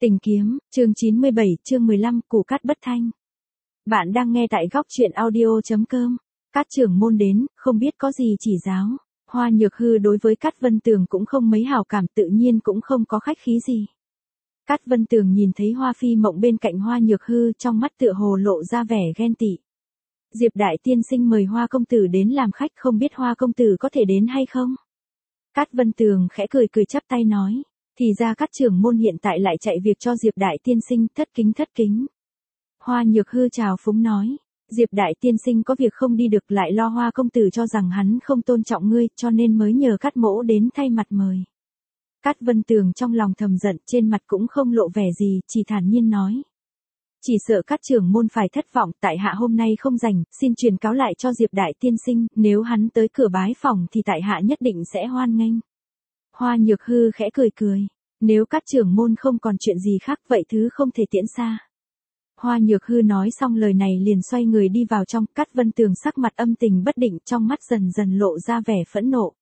Tình kiếm, chương 97, chương 15, củ cát bất thanh. Bạn đang nghe tại góc truyện audio.com. Cát trưởng môn đến, không biết có gì chỉ giáo. Hoa Nhược Hư đối với Cát Vân Tường cũng không mấy hảo cảm, tự nhiên cũng không có khách khí gì. Cát Vân Tường nhìn thấy Hoa Phi Mộng bên cạnh Hoa Nhược Hư, trong mắt tựa hồ lộ ra vẻ ghen tị. Diệp đại tiên sinh mời Hoa công tử đến làm khách, không biết Hoa công tử có thể đến hay không? Cát Vân Tường khẽ cười chắp tay nói. Thì ra Cát trưởng môn hiện tại lại chạy việc cho Diệp đại tiên sinh, thất kính. Hoa Nhược Hư chào phúng nói. Diệp đại tiên sinh có việc không đi được, lại lo Hoa công tử cho rằng hắn không tôn trọng ngươi, cho nên mới nhờ Cát mỗ đến thay mặt mời. Cát Vân Tường trong lòng thầm giận, trên mặt cũng không lộ vẻ gì, chỉ thản nhiên nói. Chỉ sợ Cát trưởng môn phải thất vọng, tại hạ hôm nay không rảnh, xin truyền cáo lại cho Diệp đại tiên sinh, nếu hắn tới cửa bái phòng thì tại hạ nhất định sẽ hoan nghênh. Hoa Nhược Hư khẽ cười. Nếu Cát trưởng môn không còn chuyện gì khác vậy thứ không thể tiễn xa. Hoa Nhược Hư nói xong lời này liền xoay người đi vào trong. Cát Vân Tường sắc mặt âm tình bất định, trong mắt dần lộ ra vẻ phẫn nộ.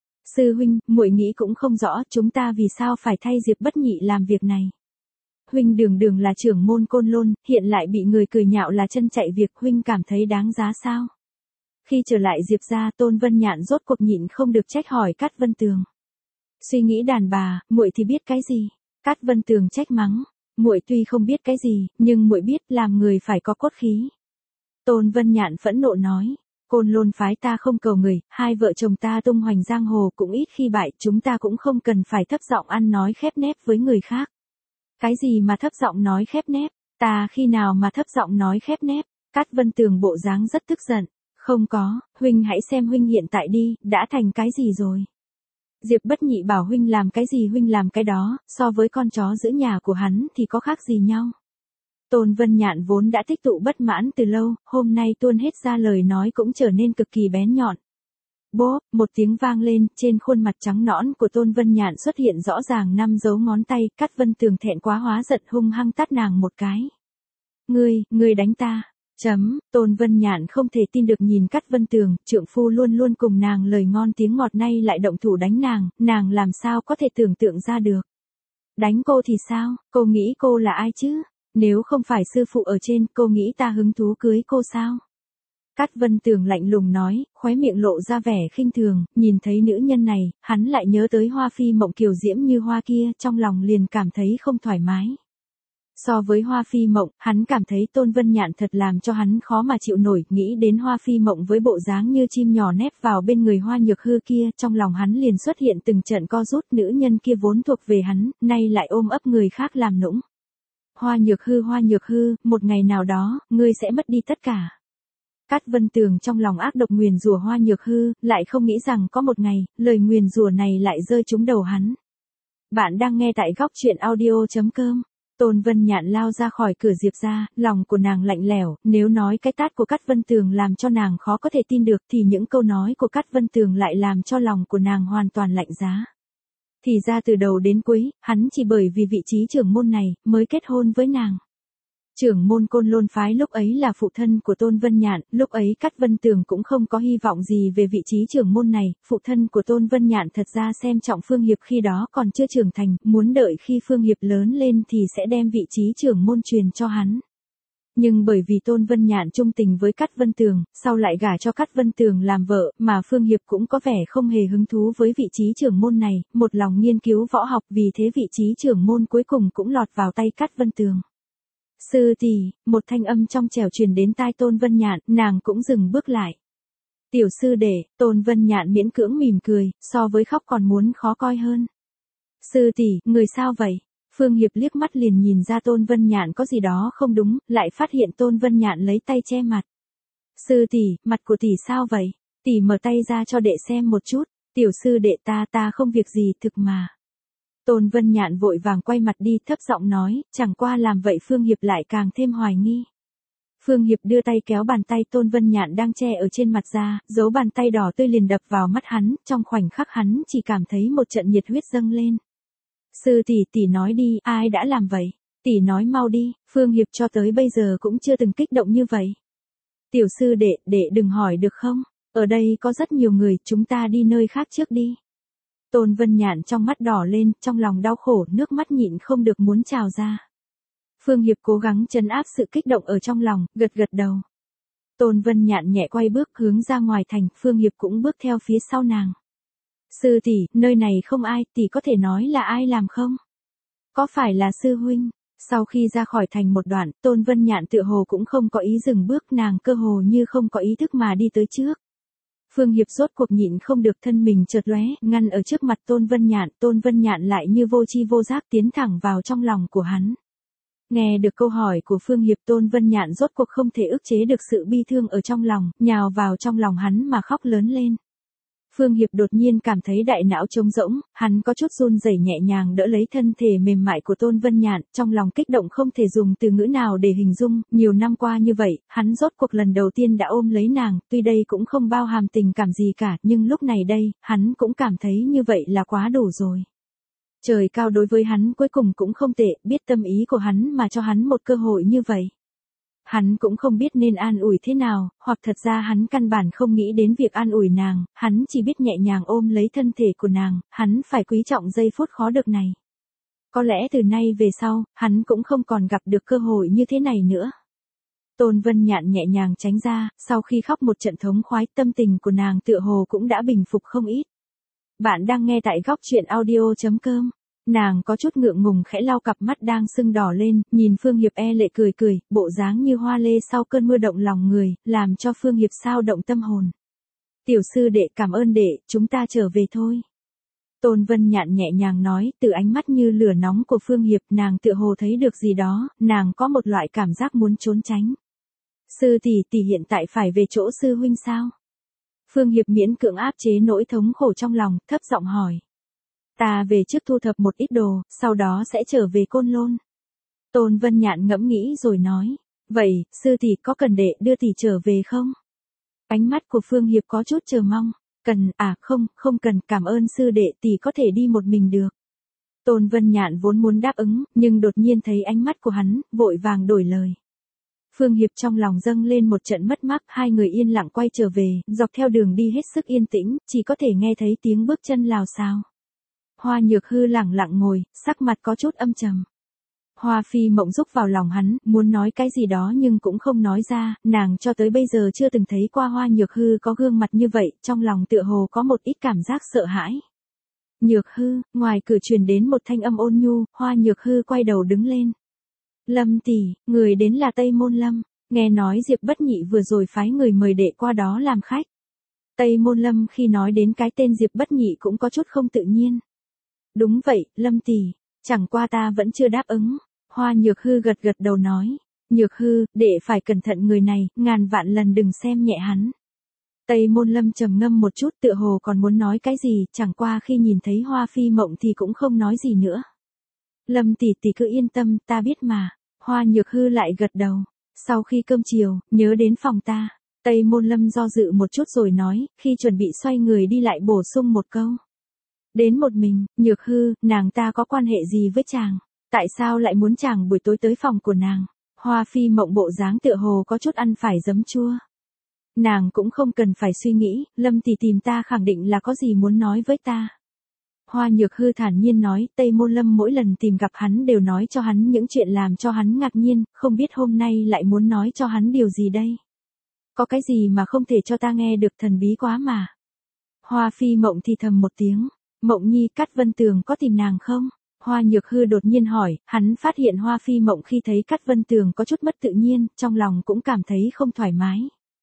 Sư huynh, muội nghĩ cũng không rõ chúng ta vì sao phải thay Diệp Bất Nhị làm việc này. Huynh đường là trưởng môn Côn Lôn, hiện lại bị người cười nhạo là chân chạy việc, huynh cảm thấy đáng giá sao? Khi trở lại Diệp gia, Tôn Vân Nhạn rốt cuộc nhịn không được trách hỏi Cát Vân Tường. Suy nghĩ đàn bà, muội thì biết cái gì? Cát Vân Tường trách mắng. Muội tuy không biết cái gì, nhưng muội biết làm người phải có cốt khí. Tôn Vân Nhạn phẫn nộ nói. Côn Lôn phái ta không cầu người, hai vợ chồng ta tung hoành giang hồ cũng ít khi bại, chúng ta cũng không cần phải thấp giọng ăn nói khép nép với người khác. Cái gì mà thấp giọng nói khép nép? Ta khi nào mà thấp giọng nói khép nép? Cát Vân Tường bộ dáng rất tức giận. Không có, huynh hãy xem huynh hiện tại đi, đã thành cái gì rồi? Diệp Bất Nhị bảo huynh làm cái gì huynh làm cái đó, so với con chó giữ nhà của hắn thì có khác gì nhau. Tôn Vân Nhạn vốn đã tích tụ bất mãn từ lâu, hôm nay tuôn hết ra lời nói cũng trở nên cực kỳ bén nhọn. Bốp, một tiếng vang lên, trên khuôn mặt trắng nõn của Tôn Vân Nhạn xuất hiện rõ ràng 5 dấu ngón tay. Cát Vân Tường thẹn quá hóa giận hung hăng tát nàng một cái. Ngươi đánh ta. Tôn Vân Nhạn không thể tin được nhìn Cát Vân Tường, trượng phu luôn cùng nàng lời ngon tiếng ngọt nay lại động thủ đánh nàng làm sao có thể tưởng tượng ra được. Đánh cô thì sao, cô nghĩ cô là ai chứ? Nếu không phải sư phụ ở trên, cô nghĩ ta hứng thú cưới cô sao? Cát Vân Tường lạnh lùng nói, khóe miệng lộ ra vẻ khinh thường, nhìn thấy nữ nhân này, hắn lại nhớ tới Hoa Phi Mộng kiều diễm như hoa kia, trong lòng liền cảm thấy không thoải mái. So với Hoa Phi Mộng, hắn cảm thấy Tôn Vân Nhạn thật làm cho hắn khó mà chịu nổi, nghĩ đến Hoa Phi Mộng với bộ dáng như chim nhỏ nép vào bên người Hoa Nhược Hư kia, trong lòng hắn liền xuất hiện từng trận co rút, nữ nhân kia vốn thuộc về hắn, nay lại ôm ấp người khác làm nũng. Hoa Nhược Hư, một ngày nào đó, ngươi sẽ mất đi tất cả. Cát Vân Tường trong lòng ác độc nguyền rủa Hoa Nhược Hư, lại không nghĩ rằng có một ngày, lời nguyền rủa này lại rơi trúng đầu hắn. Bạn đang nghe tại góc truyện audio.com. Tôn Vân Nhạn lao ra khỏi cửa Diệp ra, lòng của nàng lạnh lẽo, nếu nói cái tát của Cát Vân Tường làm cho nàng khó có thể tin được thì những câu nói của Cát Vân Tường lại làm cho lòng của nàng hoàn toàn lạnh giá. Thì ra từ đầu đến cuối, hắn chỉ bởi vì vị trí trưởng môn này, mới kết hôn với nàng. Trưởng môn Côn Lôn phái lúc ấy là phụ thân của Tôn Vân Nhạn, lúc ấy Cát Vân Tường cũng không có hy vọng gì về vị trí trưởng môn này, phụ thân của Tôn Vân Nhạn thật ra xem trọng Phương Hiệp khi đó còn chưa trưởng thành, muốn đợi khi Phương Hiệp lớn lên thì sẽ đem vị trí trưởng môn truyền cho hắn. Nhưng bởi vì Tôn Vân Nhạn trung tình với Cát Vân Tường, sau lại gả cho Cát Vân Tường làm vợ, mà Phương Hiệp cũng có vẻ không hề hứng thú với vị trí trưởng môn này, một lòng nghiên cứu võ học, vì thế vị trí trưởng môn cuối cùng cũng lọt vào tay Cát Vân Tường. Sư tỷ, một thanh âm trong trẻo truyền đến tai Tôn Vân Nhạn, nàng cũng dừng bước lại. Tiểu sư đệ, Tôn Vân Nhạn miễn cưỡng mỉm cười, so với khóc còn muốn khó coi hơn. Sư tỷ, người sao vậy? Phương Hiệp liếc mắt liền nhìn ra Tôn Vân Nhạn có gì đó không đúng, lại phát hiện Tôn Vân Nhạn lấy tay che mặt. Sư tỷ, mặt của tỷ sao vậy? Tỷ mở tay ra cho đệ xem một chút. Tiểu sư đệ ta không việc gì thực mà. Tôn Vân Nhạn vội vàng quay mặt đi, thấp giọng nói, chẳng qua làm vậy Phương Hiệp lại càng thêm hoài nghi. Phương Hiệp đưa tay kéo bàn tay Tôn Vân Nhạn đang che ở trên mặt ra, dấu bàn tay đỏ tươi liền đập vào mắt hắn, trong khoảnh khắc hắn chỉ cảm thấy một trận nhiệt huyết dâng lên. Sư tỷ nói đi, ai đã làm vậy? Tỷ nói mau đi, Phương Hiệp cho tới bây giờ cũng chưa từng kích động như vậy. Tiểu sư đệ đừng hỏi được không? Ở đây có rất nhiều người, chúng ta đi nơi khác trước đi. Tôn Vân Nhạn trong mắt đỏ lên, trong lòng đau khổ, nước mắt nhịn không được muốn trào ra. Phương Hiệp cố gắng trấn áp sự kích động ở trong lòng, gật gật đầu. Tôn Vân Nhạn nhẹ quay bước hướng ra ngoài thành, Phương Hiệp cũng bước theo phía sau nàng. Sư tỷ, nơi này không ai, tỷ có thể nói là ai làm không? Có phải là sư huynh? Sau khi ra khỏi thành một đoạn, Tôn Vân Nhạn tựa hồ cũng không có ý dừng bước, nàng cơ hồ như không có ý thức mà đi tới trước. Phương Hiệp rốt cuộc nhịn không được, thân mình chợt lóe, ngăn ở trước mặt Tôn Vân Nhạn lại như vô tri vô giác tiến thẳng vào trong lòng của hắn. Nghe được câu hỏi của Phương Hiệp, Tôn Vân Nhạn rốt cuộc không thể ức chế được sự bi thương ở trong lòng, nhào vào trong lòng hắn mà khóc lớn lên. Phương Hiệp đột nhiên cảm thấy đại não trống rỗng, hắn có chút run rẩy nhẹ nhàng đỡ lấy thân thể mềm mại của Tôn Vân Nhạn, trong lòng kích động không thể dùng từ ngữ nào để hình dung, nhiều năm qua như vậy, hắn rốt cuộc lần đầu tiên đã ôm lấy nàng, tuy đây cũng không bao hàm tình cảm gì cả, nhưng lúc này đây, hắn cũng cảm thấy như vậy là quá đủ rồi. Trời cao đối với hắn cuối cùng cũng không tệ, biết tâm ý của hắn mà cho hắn một cơ hội như vậy. Hắn cũng không biết nên an ủi thế nào, hoặc thật ra hắn căn bản không nghĩ đến việc an ủi nàng, hắn chỉ biết nhẹ nhàng ôm lấy thân thể của nàng, hắn phải quý trọng giây phút khó được này. Có lẽ từ nay về sau, hắn cũng không còn gặp được cơ hội như thế này nữa. Tôn Vân Nhạn nhẹ nhàng tránh ra, sau khi khóc một trận thống khoái, tâm tình của nàng tựa hồ cũng đã bình phục không ít. Bạn đang nghe tại góc truyện audio.com. Nàng có chút ngượng ngùng khẽ lau cặp mắt đang sưng đỏ lên, nhìn Phương Hiệp e lệ cười cười, bộ dáng như hoa lê sau cơn mưa động lòng người, làm cho Phương Hiệp sao động tâm hồn. Tiểu sư đệ, cảm ơn đệ, chúng ta trở về thôi. Tôn Vân Nhạn nhẹ nhàng nói, từ ánh mắt như lửa nóng của Phương Hiệp, nàng tựa hồ thấy được gì đó, nàng có một loại cảm giác muốn trốn tránh. Sư tỷ hiện tại phải về chỗ sư huynh sao? Phương Hiệp miễn cưỡng áp chế nỗi thống khổ trong lòng, thấp giọng hỏi. Ta về trước thu thập một ít đồ, sau đó sẽ trở về Côn Lôn. Tôn Vân Nhạn ngẫm nghĩ rồi nói. Vậy, sư tỷ có cần đệ đưa tỷ trở về không? Ánh mắt của Phương Hiệp có chút chờ mong. Cần, không cần, cảm ơn sư đệ, tỷ có thể đi một mình được. Tôn Vân Nhạn vốn muốn đáp ứng, nhưng đột nhiên thấy ánh mắt của hắn, vội vàng đổi lời. Phương Hiệp trong lòng dâng lên một trận mất mát, hai người yên lặng quay trở về, dọc theo đường đi hết sức yên tĩnh, chỉ có thể nghe thấy tiếng bước chân lào xào. Hoa Nhược Hư lẳng lặng ngồi, sắc mặt có chút âm trầm. Hoa Phi Mộng rúc vào lòng hắn, muốn nói cái gì đó nhưng cũng không nói ra, nàng cho tới bây giờ chưa từng thấy qua Hoa Nhược Hư có gương mặt như vậy, trong lòng tựa hồ có một ít cảm giác sợ hãi. Nhược Hư, ngoài cửa truyền đến một thanh âm ôn nhu, Hoa Nhược Hư quay đầu đứng lên. Lâm tỷ, người đến là Tây Môn Lâm, nghe nói Diệp Bất Nhị vừa rồi phái người mời đệ qua đó làm khách. Tây Môn Lâm khi nói đến cái tên Diệp Bất Nhị cũng có chút không tự nhiên. Đúng vậy, Lâm tỷ, chẳng qua ta vẫn chưa đáp ứng. Hoa Nhược Hư gật gật đầu nói. Nhược Hư, đệ phải cẩn thận người này, ngàn vạn lần đừng xem nhẹ hắn. Tây Môn Lâm trầm ngâm một chút, tựa hồ còn muốn nói cái gì, chẳng qua khi nhìn thấy Hoa Phi Mộng thì cũng không nói gì nữa. Lâm tỷ tỷ cứ yên tâm, ta biết mà. Hoa Nhược Hư lại gật đầu. Sau khi cơm chiều, nhớ đến phòng ta. Tây Môn Lâm do dự một chút rồi nói, khi chuẩn bị xoay người đi lại bổ sung một câu. Đến một mình, Nhược Hư, nàng ta có quan hệ gì với chàng? Tại sao lại muốn chàng buổi tối tới phòng của nàng? Hoa Phi Mộng bộ dáng tựa hồ có chút ăn phải giấm chua. Nàng cũng không cần phải suy nghĩ, Lâm tỷ tìm ta khẳng định là có gì muốn nói với ta. Hoa Nhược Hư thản nhiên nói, Tây Môn Lâm mỗi lần tìm gặp hắn đều nói cho hắn những chuyện làm cho hắn ngạc nhiên, không biết hôm nay lại muốn nói cho hắn điều gì đây. Có cái gì mà không thể cho ta nghe được, thần bí quá mà. Hoa Phi Mộng thì thầm một tiếng. Mộng Nhi, Cát Vân Tường có tìm nàng không? Hoa Nhược Hư đột nhiên hỏi, hắn phát hiện Hoa Phi Mộng khi thấy Cát Vân Tường có chút mất tự nhiên, trong lòng cũng cảm thấy không thoải mái.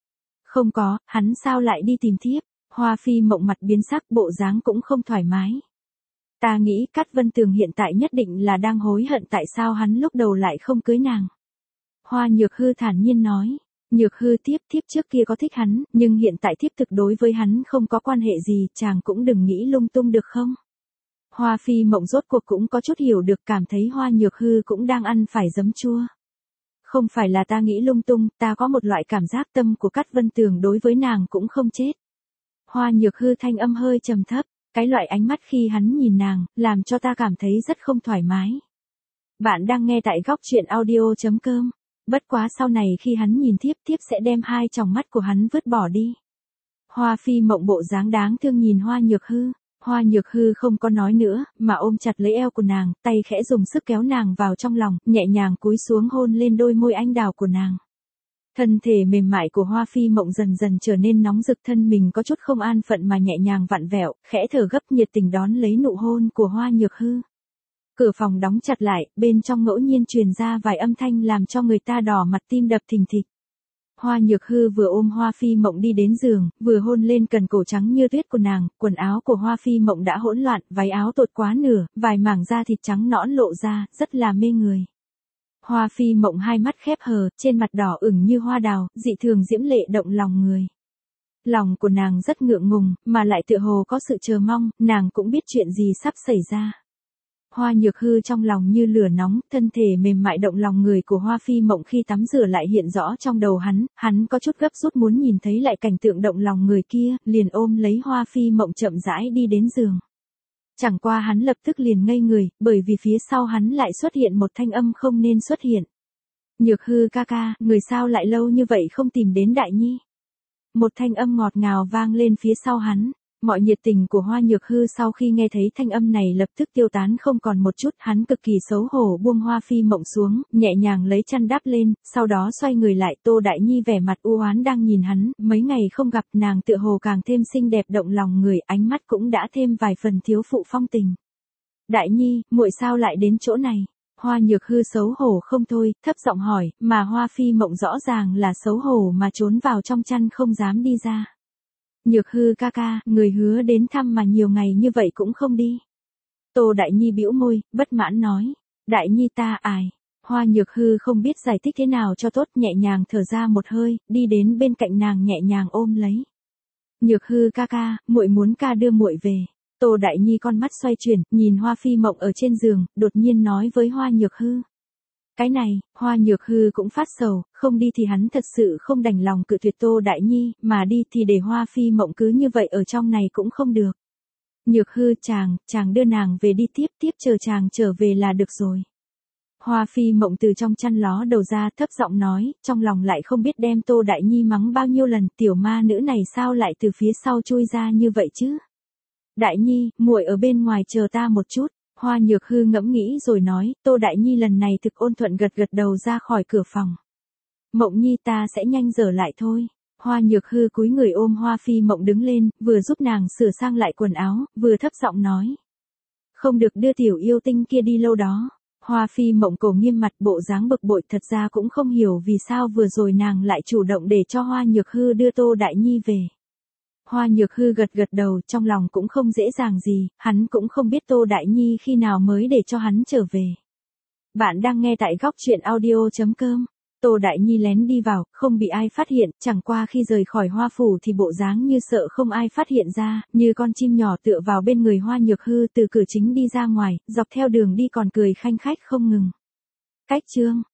Không có, hắn sao lại đi tìm thiếp? Hoa Phi Mộng mặt biến sắc, bộ dáng cũng không thoải mái. Ta nghĩ Cát Vân Tường hiện tại nhất định là đang hối hận tại sao hắn lúc đầu lại không cưới nàng. Hoa Nhược Hư thản nhiên nói. Nhược Hư, thiếp trước kia có thích hắn, nhưng hiện tại thiếp thực đối với hắn không có quan hệ gì, chàng cũng đừng nghĩ lung tung được không? Hoa Phi Mộng rốt cuộc cũng có chút hiểu được, cảm thấy Hoa Nhược Hư cũng đang ăn phải giấm chua. Không phải là ta nghĩ lung tung, ta có một loại cảm giác tâm của Cát Vân Tường đối với nàng cũng không chết. Hoa Nhược Hư thanh âm hơi trầm thấp, cái loại ánh mắt khi hắn nhìn nàng, làm cho ta cảm thấy rất không thoải mái. Bạn đang nghe tại góc truyện audio.com. Bất quá sau này khi hắn nhìn thiếp sẽ đem hai tròng mắt của hắn vứt bỏ đi. Hoa Phi Mộng bộ dáng đáng thương nhìn Hoa Nhược Hư. Hoa Nhược Hư không có nói nữa, mà ôm chặt lấy eo của nàng, tay khẽ dùng sức kéo nàng vào trong lòng, nhẹ nhàng cúi xuống hôn lên đôi môi anh đào của nàng. Thân thể mềm mại của Hoa Phi Mộng dần dần trở nên nóng rực, thân mình có chút không an phận mà nhẹ nhàng vặn vẹo, khẽ thở gấp nhiệt tình đón lấy nụ hôn của Hoa Nhược Hư. Cửa phòng đóng chặt lại, bên trong ngẫu nhiên truyền ra vài âm thanh làm cho người ta đỏ mặt tim đập thình thịch. Hoa Nhược Hư vừa ôm Hoa Phi Mộng đi đến giường, vừa hôn lên cần cổ trắng như tuyết của nàng, quần áo của Hoa Phi Mộng đã hỗn loạn, váy áo tột quá nửa, vài mảng da thịt trắng nõn lộ ra, rất là mê người. Hoa Phi Mộng hai mắt khép hờ, trên mặt đỏ ửng như hoa đào, dị thường diễm lệ động lòng người. Lòng của nàng rất ngượng ngùng, mà lại tựa hồ có sự chờ mong, nàng cũng biết chuyện gì sắp xảy ra. Hoa Nhược Hư trong lòng như lửa nóng, thân thể mềm mại động lòng người của Hoa Phi Mộng khi tắm rửa lại hiện rõ trong đầu hắn có chút gấp rút muốn nhìn thấy lại cảnh tượng động lòng người kia, liền ôm lấy Hoa Phi Mộng chậm rãi đi đến giường. Chẳng qua hắn lập tức liền ngây người, bởi vì phía sau hắn lại xuất hiện một thanh âm không nên xuất hiện. Nhược Hư ca ca, người sao lại lâu như vậy không tìm đến Đại Nhi? Một thanh âm ngọt ngào vang lên phía sau hắn. Mọi nhiệt tình của Hoa Nhược Hư sau khi nghe thấy thanh âm này lập tức tiêu tán không còn một chút, hắn cực kỳ xấu hổ buông Hoa Phi Mộng xuống, nhẹ nhàng lấy chăn đắp lên, sau đó xoay người lại, Tô Đại Nhi vẻ mặt u oán đang nhìn hắn, mấy ngày không gặp nàng tựa hồ càng thêm xinh đẹp động lòng người, ánh mắt cũng đã thêm vài phần thiếu phụ phong tình. Đại Nhi, muội sao lại đến chỗ này? Hoa Nhược Hư xấu hổ không thôi, thấp giọng hỏi, mà Hoa Phi Mộng rõ ràng là xấu hổ mà trốn vào trong chăn không dám đi ra. Nhược Hư ca ca, người hứa đến thăm mà nhiều ngày như vậy cũng không đi. Tô Đại Nhi bĩu môi, bất mãn nói. Đại Nhi ta ải. Hoa Nhược Hư không biết giải thích thế nào cho tốt, nhẹ nhàng thở ra một hơi, đi đến bên cạnh nàng nhẹ nhàng ôm lấy. Nhược Hư ca ca, muội muốn ca đưa muội về. Tô Đại Nhi con mắt xoay chuyển, nhìn Hoa Phi Mộng ở trên giường, đột nhiên nói với Hoa Nhược Hư. Cái này, Hoa Nhược Hư cũng phát sầu, không đi thì hắn thật sự không đành lòng cự tuyệt Tô Đại Nhi, mà đi thì để Hoa Phi Mộng cứ như vậy ở trong này cũng không được. Nhược Hư chàng đưa nàng về đi, tiếp chờ chàng trở về là được rồi. Hoa Phi Mộng từ trong chăn ló đầu ra thấp giọng nói, trong lòng lại không biết đem Tô Đại Nhi mắng bao nhiêu lần, tiểu ma nữ này sao lại từ phía sau chui ra như vậy chứ? Đại Nhi, muội ở bên ngoài chờ ta một chút. Hoa Nhược Hư ngẫm nghĩ rồi nói, Tô Đại Nhi lần này thực ôn thuận gật gật đầu ra khỏi cửa phòng. Mộng Nhi ta sẽ nhanh giờ lại thôi. Hoa Nhược Hư cúi người ôm Hoa Phi Mộng đứng lên, vừa giúp nàng sửa sang lại quần áo, vừa thấp giọng nói. Không được đưa tiểu yêu tinh kia đi lâu đó. Hoa Phi Mộng cổ nghiêm mặt bộ dáng bực bội, thật ra cũng không hiểu vì sao vừa rồi nàng lại chủ động để cho Hoa Nhược Hư đưa Tô Đại Nhi về. Hoa Nhược Hư gật gật đầu, trong lòng cũng không dễ dàng gì, hắn cũng không biết Tô Đại Nhi khi nào mới để cho hắn trở về. Bạn đang nghe tại góc truyện audio.com. Tô Đại Nhi lén đi vào, không bị ai phát hiện, chẳng qua khi rời khỏi Hoa phủ thì bộ dáng như sợ không ai phát hiện ra, như con chim nhỏ tựa vào bên người Hoa Nhược Hư từ cửa chính đi ra ngoài, dọc theo đường đi còn cười khanh khách không ngừng. Cách chương